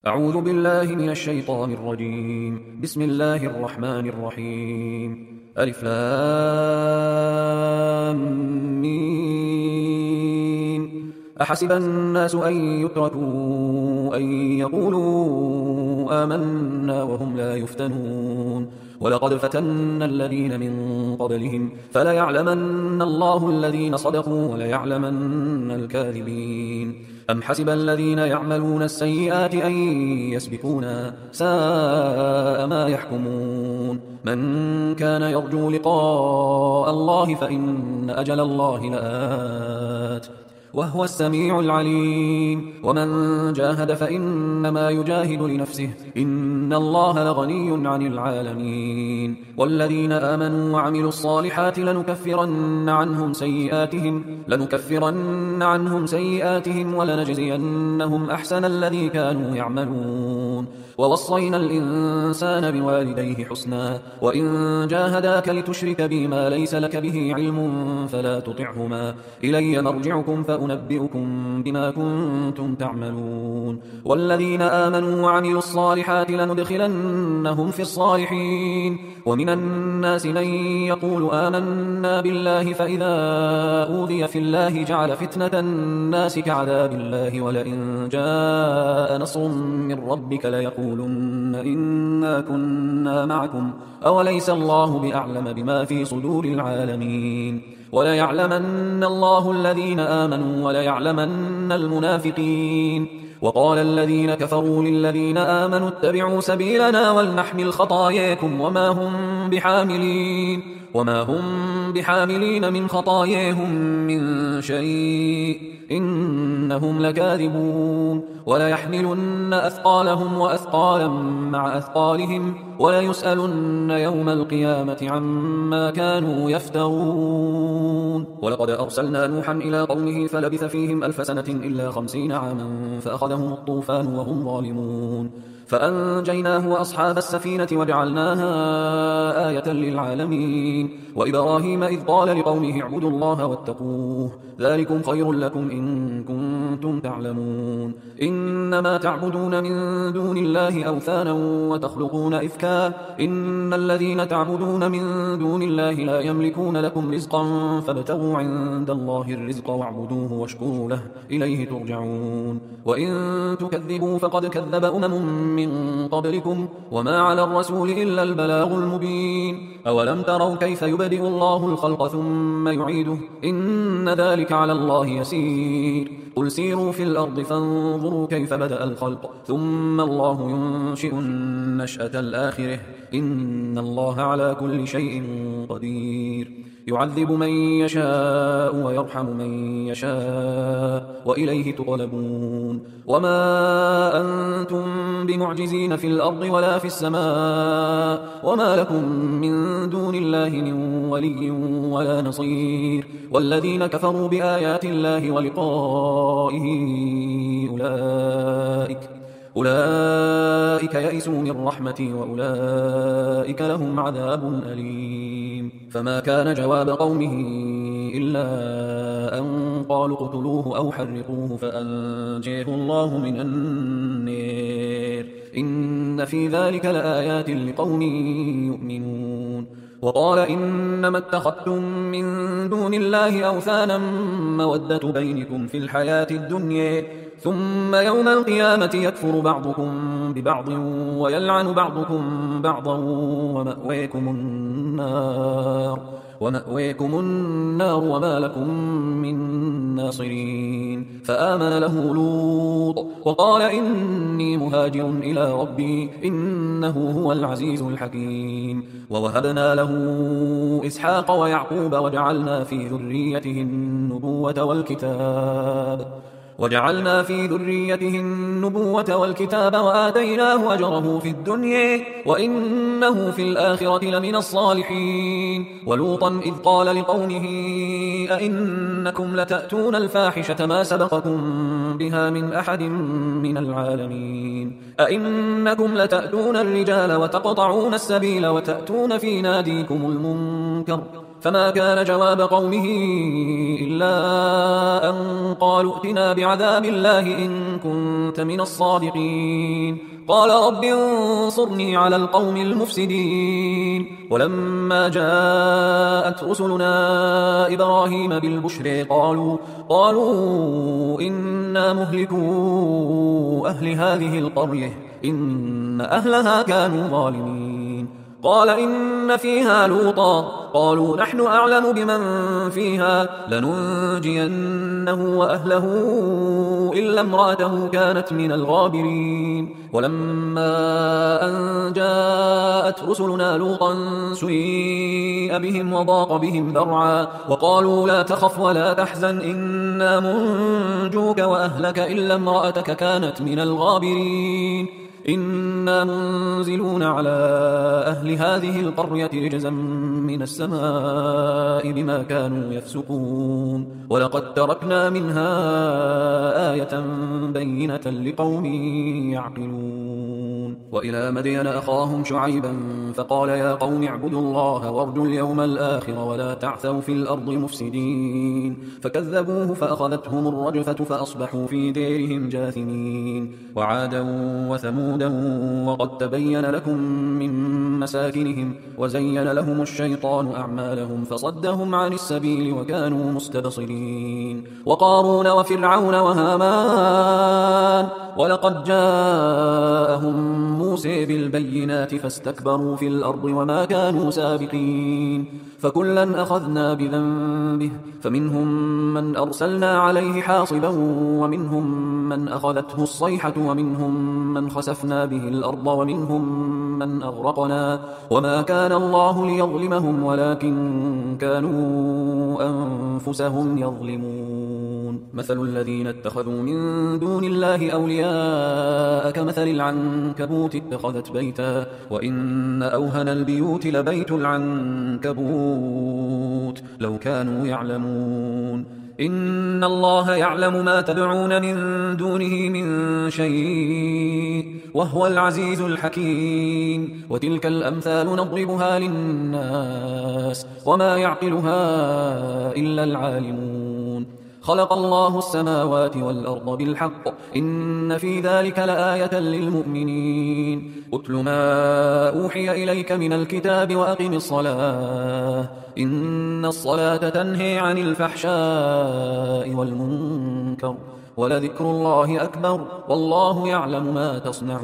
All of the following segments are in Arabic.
أعوذ بالله من الشيطان الرجيم. بسم الله الرحمن الرحيم. ألف لام ميم. أحسب الناس أن يتركوا أن يقولوا آمنا وهم لا يفتنون ولقد فتنا الذين من قبلهم فليعلمن الله الذين صدقوا وليعلمن الكاذبين. أم حسب الذين يعملون السيئات أن يسبقونا ساء ما يحكمون. من كان يرجو لقاء الله فإن أجل الله لآت وهو السميع العليم. ومن جاهد فإنما يجاهد لنفسه إن الله لغني عن العالمين. والذين آمنوا وعملوا الصالحات لنكفرن عنهم سيئاتهم ولنجزينهم أحسن الذي كانوا يعملون. ووصينا الإنسان بوالديه حسنا وإن جاهداك لتشرك بي ما ليس لك به علم فلا تطعهما إلي مرجعكم فأنبئكم بما كنتم تعملون. والذين آمنوا وعملوا الصالحات لندخلنهم في الصالحين. ومن الناس من يقول آمنا بالله فإذا أوذي في الله جعل فتنة الناس كعذاب الله ولئن جاء نصر من ربك ليقولن إنا كنا معكم أوليس الله بأعلم بما في صدور العالمين. وليعلمن الله الذين آمنوا وليعلمن المنافقين. وقال الذين كفروا للذين آمنوا اتبعوا سبيلنا ولنحمل خطاياكم وما هم بحاملين من خطاياهم من شيء إنهم لكاذبون. وليحملن أثقالهم وأثقالا مع أثقالهم وليسألن يوم القيامة عما كانوا يفترون. ولقد أرسلنا نوحا إلى قومه فلبث فيهم 1000 سنة إلا 50 عاما فأخذهم الطوفان وهم ظالمون فأنجيناه وأصحاب السفينة وجعلناها آية للعالمين. وإبراهيم إذ قال لقومه اعبدوا الله واتقوه ذلكم خير لكم إن كنتم تعلمون. إنما تعبدون من دون الله أوثانا وتخلقون إفكا إن الذين تعبدون من دون الله لا يملكون لكم رزقا فابتغوا عند الله الرزق واعبدوه واشكروا له إليه ترجعون. وإن تكذبوا فقد كذب من قبلكم وما على الرسول إلا البلاغ المبين. أولم تروا كيف يبدئ الله الخلق ثم يعيده إن ذلك على الله يسير. قل سيروا في الأرض فانظروا كيف بدأ الخلق ثم الله ينشئ النشأة الآخرة إن الله على كل شيء قدير. يعذب من يشاء ويرحم من يشاء وإليه تقلبون. وما أنتم بمعجزين في الأرض ولا في السماء وما لكم من دون الله من ولي ولا نصير. والذين كفروا بآيات الله ولقائه أولئك يئسوا من رحمتي وأولئك لهم عذاب أليم. فما كان جواب قومه إلا أن قالوا اقتلوه أو حرقوه فأنجيه الله من النار إن في ذلك لآيات لقوم يؤمنون. وقال إنما اتخذتم من دون الله أوثانا مودة بينكم في الحياة الدنيا ثم يوم القيامة يكفر بعضكم ببعض ويلعن بعضكم بعضا ومأويكم النار وما لكم من ناصرين. فآمن له لوط وقال إني مهاجر إلى ربي إنه هو العزيز الحكيم. ووهبنا له إسحاق ويعقوب وجعلنا في ذريته النبوة والكتاب وآتيناه أجره في الدنيا وإنه في الآخرة لمن الصالحين. ولوطا إذ قال لقومه أئنكم لتأتون الفاحشة ما سبقكم بها من أحد من العالمين. أئنكم لتأتون الرجال وتقطعون السبيل وتأتون في ناديكم المنكر فما كان جواب قومه إلا أن قالوا ائتنا بعذاب الله إن كنت من الصادقين. قال رب انصرني على القوم المفسدين. ولما جاءت رسلنا إبراهيم بالبشر قالوا إنا مهلكو أهل هذه القرية إن أهلها كانوا ظالمين. قال إن فيها لوطا. قالوا نحن أعلم بمن فيها لننجينه وأهله إلا امرأته كانت من الغابرين. ولما أن جاءت رسلنا لوطا سيء بهم وضاق بهم ذرعا وقالوا لا تخف ولا تحزن إنا منجوك وأهلك إلا امرأتك كانت من الغابرين. إنا منزلون على أهل هذه القرية رجزا من السماء بما كانوا يفسقون. ولقد تركنا منها آية بينة لقوم يعقلون. وإلى مدين أخاهم شعيبا فقال يا قوم اعبدوا الله وارجوا اليوم الآخر ولا تعثوا في الأرض مفسدين. فكذبوه فأخذتهم الرجفة فأصبحوا في ديرهم جاثمين. وعادا وثمود وقد تبين لكم من مساكنهم وزين لهم الشيطان أعمالهم فصدهم عن السبيل وكانوا مستبصرين. وقارون وفرعون وهامان ولقد جاءهم موسى بالبينات فاستكبروا في الأرض وما كانوا سابقين. فكلا أخذنا بذنبه فمنهم من أرسلنا عليه حاصبا ومنهم من أخذته الصيحة ومنهم من خسفنا به الأرض ومنهم من أغرقنا وما كان الله ليظلمهم ولكن كانوا أنفسهم يظلمون. مثل الذين اتخذوا من دون الله أولياء كمثل العنكبوت اتخذت بيتا وإن أوهن البيوت لبيت العنكبوت لو كانوا يعلمون. إن الله يعلم ما تدعون من دونه من شيء وهو العزيز الحكيم. وتلك الأمثال نضربها للناس وما يعقلها إلا العالمون. خلق الله السماوات والأرض بالحق إن في ذلك لآية للمؤمنين. أتل ما أوحي إليك من الكتاب وأقم الصلاة إن الصلاة تنهي عن الفحشاء والمنكر ولذكر الله أكبر والله يعلم ما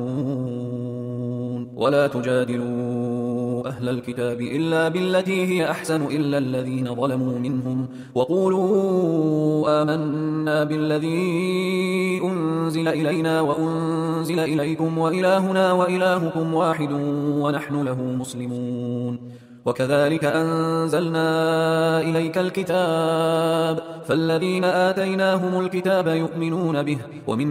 تصنعون. ولا تجادلوا أهل الكتاب إلا بالتي هي أحسن إلا الذين ظلموا منهم وقولوا آمنا بالذي أنزل إلينا وأنزل إليكم وإلهنا وإلهكم واحد ونحن له مسلمون. وكذلك أنزلنا إليك الكتاب فالذين آتيناهم الكتاب يؤمنون به ومن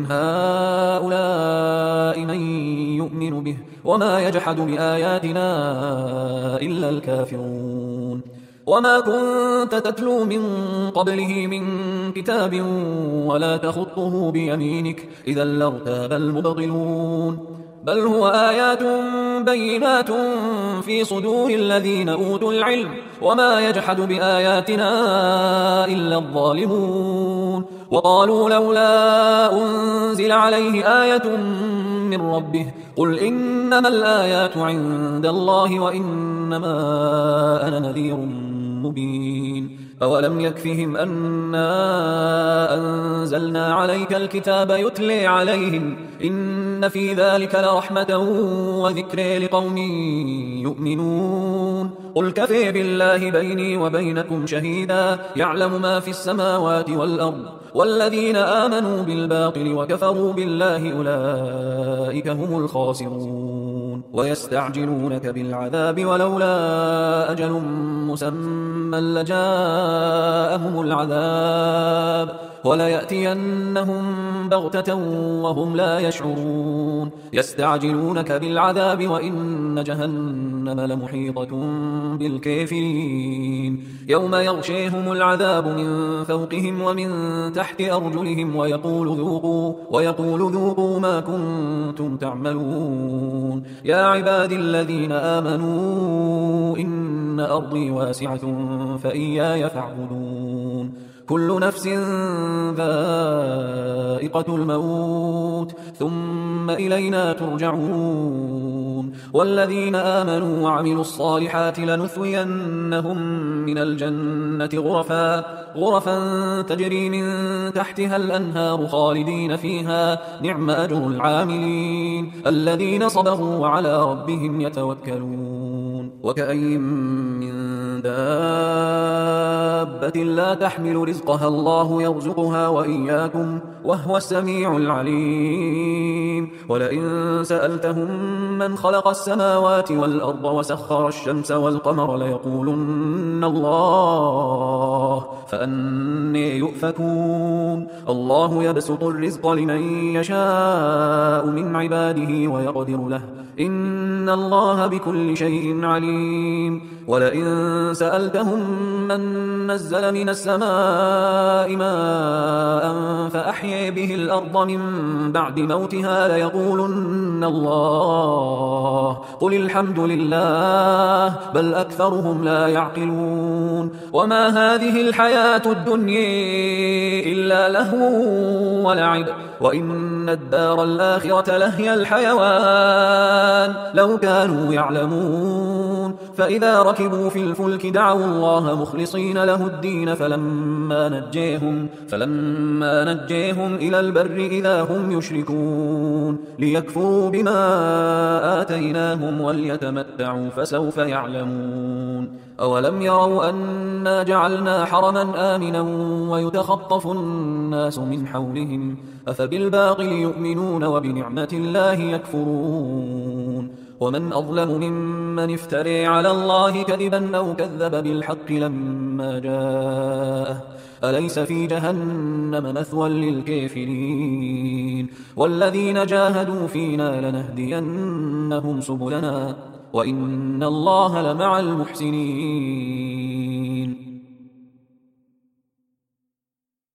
هؤلاء من يؤمن به وما يجحد بآياتنا إلا الكافرون. وما كنت تتلو من قبله من كتاب ولا تخطه بيمينك إذا لارتاب المبطلون. بل هو آيات بينات في صدور الذين أوتوا العلم وما يجحد بآياتنا إلا الظالمون. وقالوا لولا أنزل عليه آية من ربه قل إنما الآيات عند الله وإنما أنا نذير مبين. أولم يكفهم أنا أنزلنا عليك الكتاب يتلي عليهم إن في ذلك لرحمة وذكر لقوم يؤمنون. قل كفى بالله بيني وبينكم شهيدا يعلم ما في السماوات والأرض والذين آمنوا بالباطل وكفروا بالله أولئك هم الخاسرون. ويستعجلونك بالعذاب ولولا أجل مسمى لجاءهم العذاب وليأتينهم بغتة وهم لا يشعرون يستعجلونك بالعذاب وإن جهنم لمحيطة بالكافرين يوم يغشيهم العذاب من فوقهم ومن تحت أرجلهم ويقول ذوقوا ما كنتم تعملون يا عبادي الذين آمنوا إن أرضي واسعة فإياي فاعبدون كل نفس ذائقة الموت ثم إلينا ترجعون والذين آمنوا وعملوا الصالحات لنثوينهم من الجنة غرفا تجري من تحتها الأنهار خالدين فيها نعم أجر العاملين الذين صبروا وعلى ربهم يتوكلون وكأين من دابة لا تحمل رزقها الله يرزقها وإياكم وهو السميع العليم ولئن سألتهم من خلق السماوات والأرض وسخر الشمس والقمر ليقولن الله فأني يؤفكون الله يبسط الرزق لمن يشاء من عباده ويقدر له إن الله بكل شيء عليم ولئن سألتهم من نزل من السماء ماء فأحيي به الأرض من بعد موتها ليقولن الله قل الحمد لله بل أكثرهم لا يعقلون وما هذه الحياة الدنيا إلا لهو ولعب وإن الدار الآخرة لهي الحيوان لو كانوا يعلمون فإذا ركبوا في الفلك دعوا الله مخلصين له الدين فلما نجيهم إلى البر إذا هم يشركون ليكفروا بما آتيناهم وليتمتعوا فسوف يعلمون أولم يروا أنا جعلنا حرما آمنا ويتخطف الناس من حولهم أفبالباطل يؤمنون وبنعمة الله يكفرون ومن أظلم ممن افتري على الله كذبا أو كذب بالحق لما جاءه أليس في جهنم مثوى للكافرين والذين جاهدوا فينا لنهدينهم سبلنا وإن الله لمع المحسنين